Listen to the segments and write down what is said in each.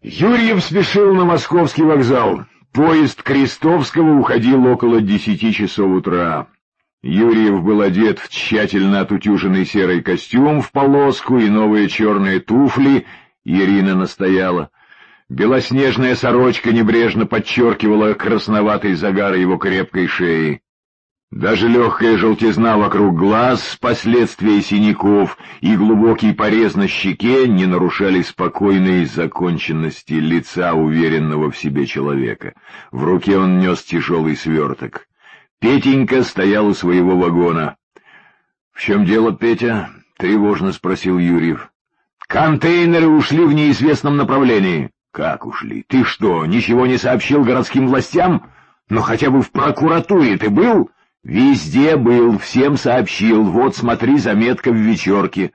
Юрьев спешил на московский вокзал. Поезд Крестовского уходил около 10 часов утра. Юрьев был одет в тщательно отутюженный серый костюм в полоску и новые черные туфли. Ирина настояла. Белоснежная сорочка небрежно подчеркивала красноватый загар его крепкой шеи. Даже легкая желтизна вокруг глаз, последствия синяков и глубокий порез на щеке не нарушали спокойной законченности лица уверенного в себе человека. В руке он нес тяжелый сверток. Петенька стоял у своего вагона. — В чем дело, Петя? — тревожно спросил Юрьев. — Контейнеры ушли в неизвестном направлении. — Как ушли? Ты что, ничего не сообщил городским властям? Но хотя бы в прокуратуре ты был? — Везде был, всем сообщил. Вот, смотри, заметка в вечерке.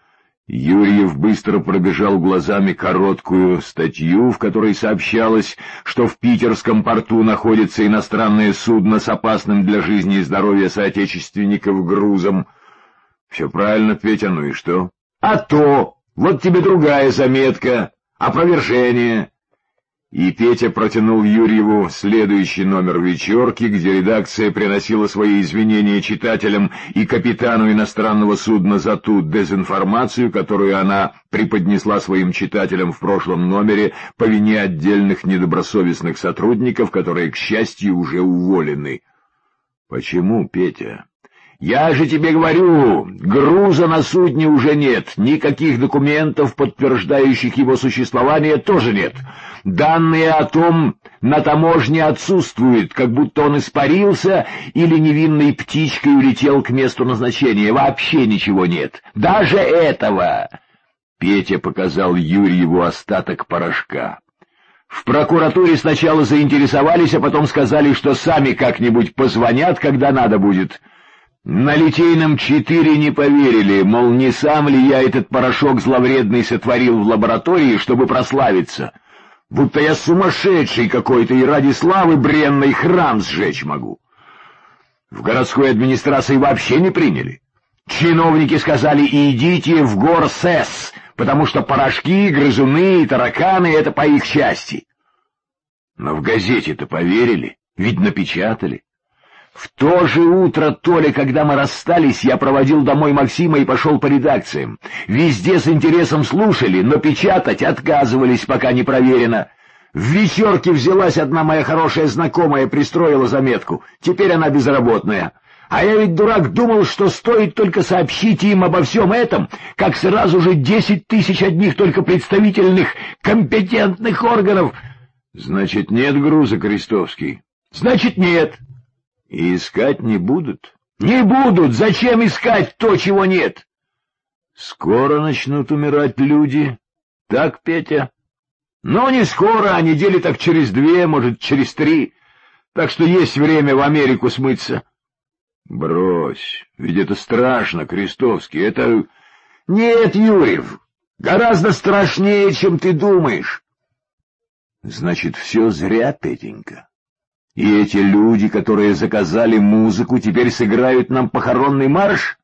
Юрьев быстро пробежал глазами короткую статью, в которой сообщалось, что в питерском порту находится иностранное судно с опасным для жизни и здоровья соотечественников грузом. — Все правильно, Петя, ну и что? — А то! Вот тебе другая заметка. Опровержение. И Петя протянул Юрьеву следующий номер «Вечерки», где редакция приносила свои извинения читателям и капитану иностранного судна за ту дезинформацию, которую она преподнесла своим читателям в прошлом номере по вине отдельных недобросовестных сотрудников, которые, к счастью, уже уволены. — Почему, Петя? — Я же тебе говорю, груза на судне уже нет, никаких документов, подтверждающих его существование, тоже нет. Данные о том на таможне отсутствуют, как будто он испарился или невинной птичкой улетел к месту назначения. Вообще ничего нет. Даже этого. Петя показал Юрьеву остаток порошка. В прокуратуре сначала заинтересовались, а потом сказали, что сами как-нибудь позвонят, когда надо будет. На Литейном 4 не поверили, мол, не сам ли я этот порошок зловредный сотворил в лаборатории, чтобы прославиться. Будто я сумасшедший какой-то и ради славы бренной храм сжечь могу. В городской администрации вообще не приняли. Чиновники сказали: идите в горсэс, потому что порошки, грызуны и тараканы — это по их части. Но в газете-то поверили, ведь напечатали. В то же утро, Толя, когда мы расстались, я проводил домой Максима и пошел по редакциям. Везде с интересом слушали, но печатать отказывались, пока не проверено. В «Вечерке» взялась одна моя хорошая знакомая, пристроила заметку. Теперь она безработная. А я ведь, дурак, думал, что стоит только сообщить им обо всем этом, как сразу же 10 тысяч одних только представительных, компетентных органов. Значит, нет груза, Крестовский? Значит, нет. И искать не будут? Не будут! Зачем искать то, чего нет? Скоро начнут умирать люди. Так, Петя? Но не скоро, а недели так через 2, может, через 3. Так что есть время в Америку смыться. Брось, ведь это страшно, Крестовский, это... Нет, Юрьев, гораздо страшнее, чем ты думаешь. Значит, все зря, Петенька. И эти люди, которые заказали музыку, теперь сыграют нам похоронный марш?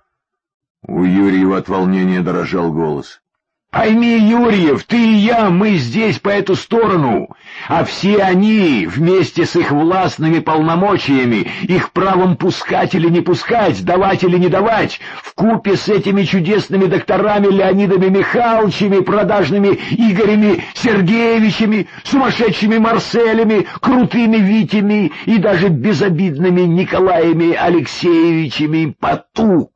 У Юрьева от волнения дрожал голос. Пойми, Юрьев, ты и я, мы здесь по эту сторону, а все они, вместе с их властными полномочиями, их правом пускать или не пускать, давать или не давать, вкупе с этими чудесными докторами Леонидами Михайловичами, продажными Игорями Сергеевичами, сумасшедшими Марселями, крутыми Витями и даже безобидными Николаями Алексеевичами Поту.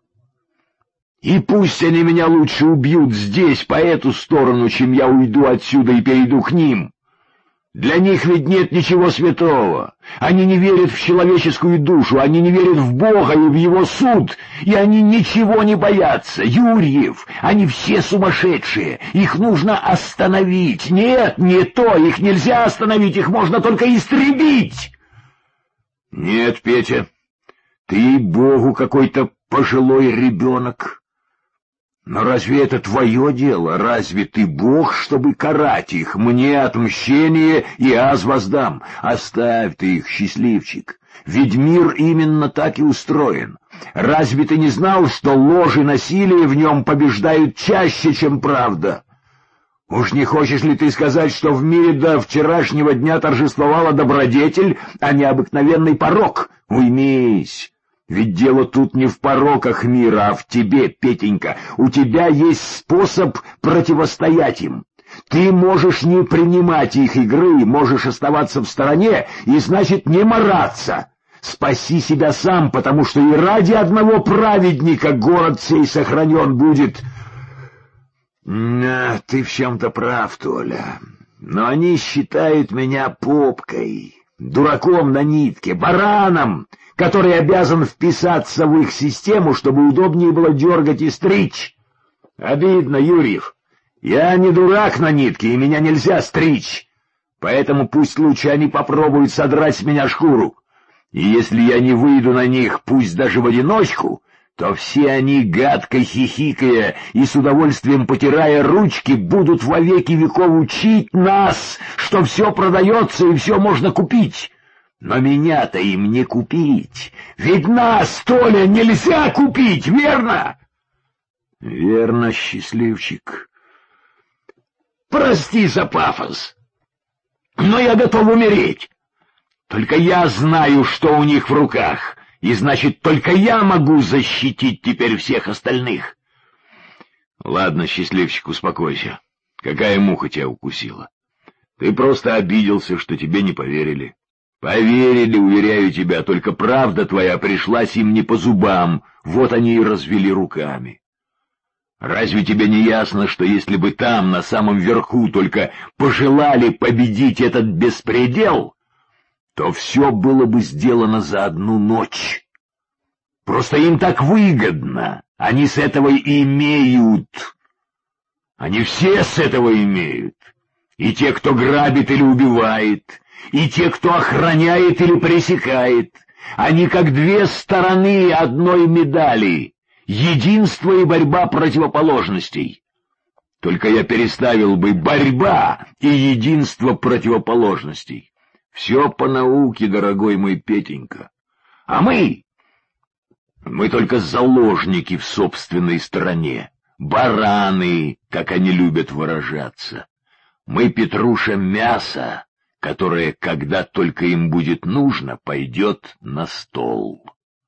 И пусть они меня лучше убьют здесь, по эту сторону, чем я уйду отсюда и перейду к ним. Для них ведь нет ничего святого. Они не верят в человеческую душу, они не верят в Бога и в Его суд, и они ничего не боятся. Юрьев, они все сумасшедшие, их нужно остановить. Нет, не то, их нельзя остановить, их можно только истребить. Нет, Петя, ты, Богу, какой-то пожилой ребенок. Но разве это твое дело? Разве ты Бог, чтобы карать их? Мне отмщение и аз воздам. Оставь ты их, счастливчик. Ведь мир именно так и устроен. Разве ты не знал, что ложь и насилие в нем побеждают чаще, чем правда? Уж не хочешь ли ты сказать, что в мире до вчерашнего дня торжествовала добродетель, а не обыкновенный порок? Уймись! Ведь дело тут не в пороках мира, а в тебе, Петенька. У тебя есть способ противостоять им. Ты можешь не принимать их игры, можешь оставаться в стороне и, значит, не мараться. Спаси себя сам, потому что и ради одного праведника город сей сохранен будет. Ты в чем-то прав, Толя. Но они считают меня попкой, дураком на нитке, бараном, который обязан вписаться в их систему, чтобы удобнее было дергать и стричь. Обидно, Юрьев. Я не дурак на нитке, и меня нельзя стричь. Поэтому пусть лучше они попробуют содрать с меня шкуру. И если я не выйду на них, пусть даже в одиночку, то все они, гадко хихикая и с удовольствием потирая ручки, будут во веки веков учить нас, что все продается и все можно купить. Но меня-то им не купить, ведь нас, Толя, нельзя купить, верно? Верно, счастливчик. Прости за пафос, но я готов умереть. Только я знаю, что у них в руках, и значит, только я могу защитить теперь всех остальных. Ладно, счастливчик, успокойся. Какая муха тебя укусила? Ты просто обиделся, что тебе не поверили. Поверили, уверяю тебя, только правда твоя пришлась им не по зубам, вот они и развели руками. Разве тебе не ясно, что если бы там, на самом верху, только пожелали победить этот беспредел, то все было бы сделано за одну ночь? Просто им так выгодно, они с этого и имеют. Они все с этого имеют. И те, кто грабит или убивает, и те, кто охраняет или пресекает. Они как две стороны одной медали. Единство и борьба противоположностей. Только я переставил бы борьба и единство противоположностей. Все по науке, дорогой мой Петенька. А мы только заложники в собственной стране, бараны, как они любят выражаться. Мы, Петруша, мясо, которое, когда только им будет нужно, пойдет на стол.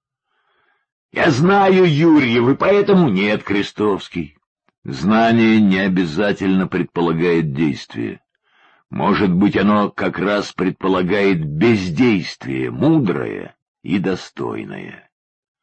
Я знаю, Юрьев, и поэтому нет, Крестовский. Знание не обязательно предполагает действие. Может быть, оно как раз предполагает бездействие, мудрое и достойное.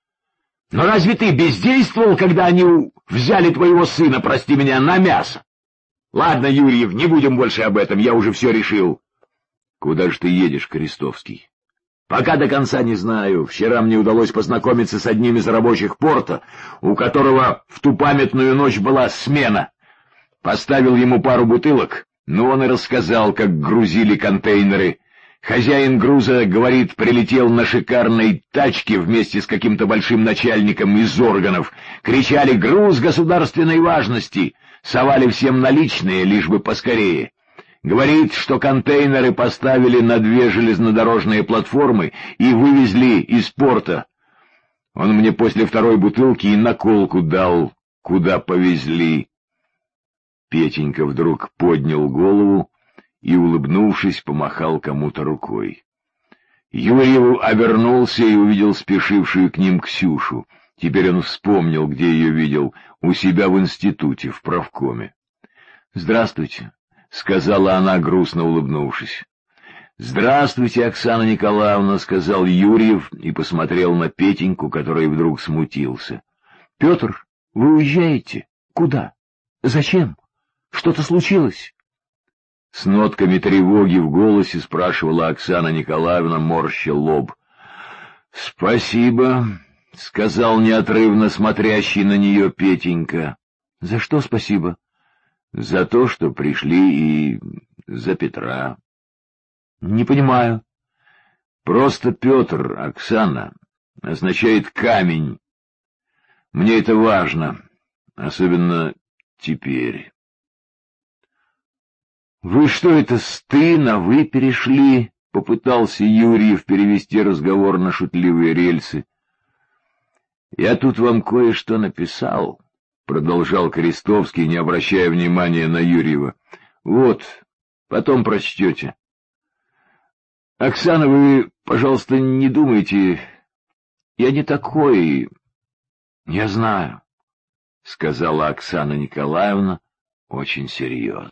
Но разве ты бездействовал, когда они взяли твоего сына, прости меня, на мясо? Ладно, Юрьев, не будем больше об этом, я уже все решил. Куда же ты едешь, Крестовский? Пока до конца не знаю. Вчера мне удалось познакомиться с одним из рабочих порта, у которого в ту памятную ночь была смена. Поставил ему пару бутылок, но он и рассказал, как грузили контейнеры. Хозяин груза, говорит, прилетел на шикарной тачке вместе с каким-то большим начальником из органов. Кричали «Груз государственной важности!», совали всем наличные, лишь бы поскорее. Говорит, что контейнеры поставили на 2 железнодорожные платформы и вывезли из порта. Он мне после 2-й бутылки и наколку дал, куда повезли. Петенька вдруг поднял голову и, улыбнувшись, помахал кому-то рукой. Юрьев обернулся и увидел спешившую к ним Ксюшу. Теперь он вспомнил, где ее видел, у себя в институте, в правкоме. — Здравствуйте, — сказала она, грустно улыбнувшись. — Здравствуйте, Оксана Николаевна, — сказал Юрьев и посмотрел на Петеньку, который вдруг смутился. — Петр, вы уезжаете? Куда? Зачем? Что-то случилось? С нотками тревоги в голосе спрашивала Оксана Николаевна, морща лоб. — Спасибо, — сказал неотрывно смотрящий на нее Петенька. — За что спасибо? — За то, что пришли, и за Петра. — Не понимаю. — Просто Петр, Оксана, означает камень. Мне это важно, особенно теперь. — Вы что это, с «ты» на «вы» перешли? — попытался Юрьев перевести разговор на шутливые рельсы. — Я тут вам кое-что написал. продолжал Крестовский, не обращая внимания на Юрьева. Вот, потом прочтете. Оксана, вы, пожалуйста, не думайте, я не такой, я знаю, — сказала Оксана Николаевна очень серьезно.